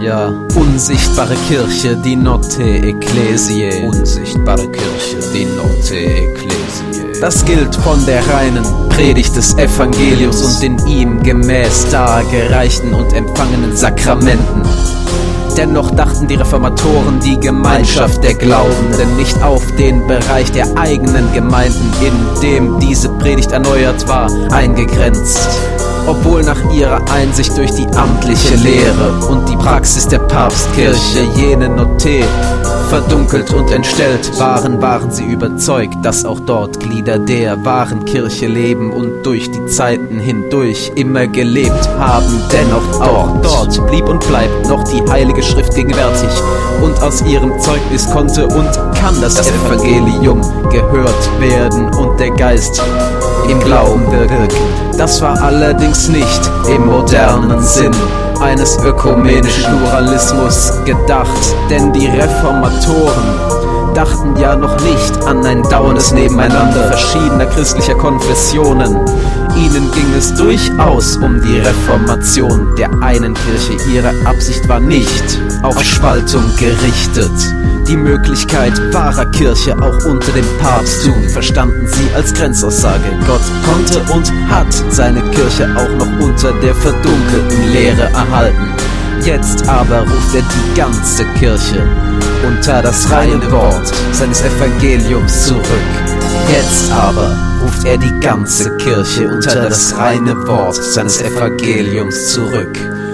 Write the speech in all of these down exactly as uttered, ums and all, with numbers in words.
ja. Unsichtbare Kirche, die Notte Ecclesiae. Unsichtbare Kirche, die Notte Ecclesiae. Das gilt von der reinen Predigt des Evangeliums und den ihm gemäß dargereichten und empfangenen Sakramenten. Dennoch dachten die Reformatoren die Gemeinschaft der Glaubenden nicht auf den Bereich der eigenen Gemeinden, in dem diese Predigt erneuert war, eingegrenzt. Obwohl nach ihrer Einsicht durch die amtliche Lehre und die Praxis der Papstkirche jene Notte verdunkelt und entstellt waren, waren sie überzeugt, dass auch dort Glieder der wahren Kirche leben und durch die Zeiten hindurch immer gelebt haben. Dennoch auch dort blieb und bleibt noch die Heilige Schrift gegenwärtig und aus ihrem Zeugnis konnte und kann das Evangelium gehört werden und der Geist im Glauben wirken. Das war allerdings nicht im modernen Sinn eines ökumenischen Pluralismus gedacht, denn die Reformatoren dachten ja noch nicht an ein dauerndes Nebeneinander verschiedener christlicher Konfessionen. Ihnen ging es durchaus um die Reformation der einen Kirche. Ihre Absicht war nicht auf Spaltung gerichtet. Die Möglichkeit wahrer Kirche auch unter dem Papsttum verstanden sie als Grenzaussage. Gott konnte und hat seine Kirche auch noch unter der verdunkelten Lehre erhalten. Jetzt aber ruft er die ganze Kirche unter das reine Wort seines Evangeliums zurück. Jetzt aber ruft er die ganze Kirche unter das reine Wort seines Evangeliums zurück.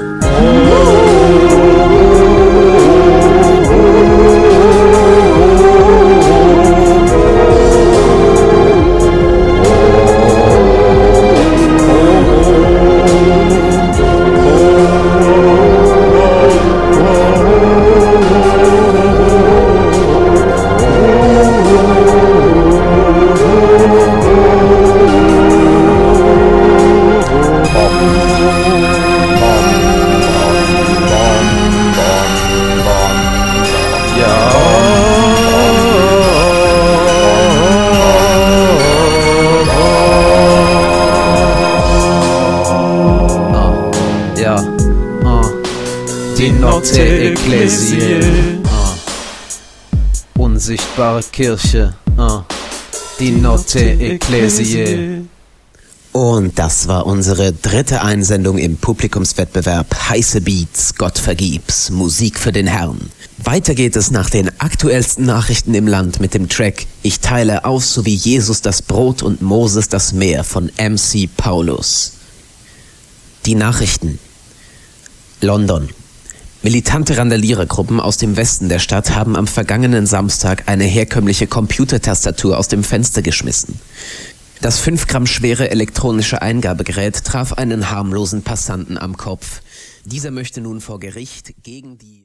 Die Notte Ecclesiae, uh. Unsichtbare Kirche, uh. Die Notte Ecclesiae. Und das war unsere dritte Einsendung im Publikumswettbewerb Heiße Beats, Gott vergib's, Musik für den Herrn. Weiter geht es nach den aktuellsten Nachrichten im Land mit dem Track Ich teile aus, so wie Jesus das Brot und Moses das Meer von M C Paulus. Die Nachrichten. London. Militante Randalierergruppen aus dem Westen der Stadt haben am vergangenen Samstag eine herkömmliche Computertastatur aus dem Fenster geschmissen. Das fünf Gramm schwere elektronische Eingabegerät traf einen harmlosen Passanten am Kopf. Dieser möchte nun vor Gericht gegen die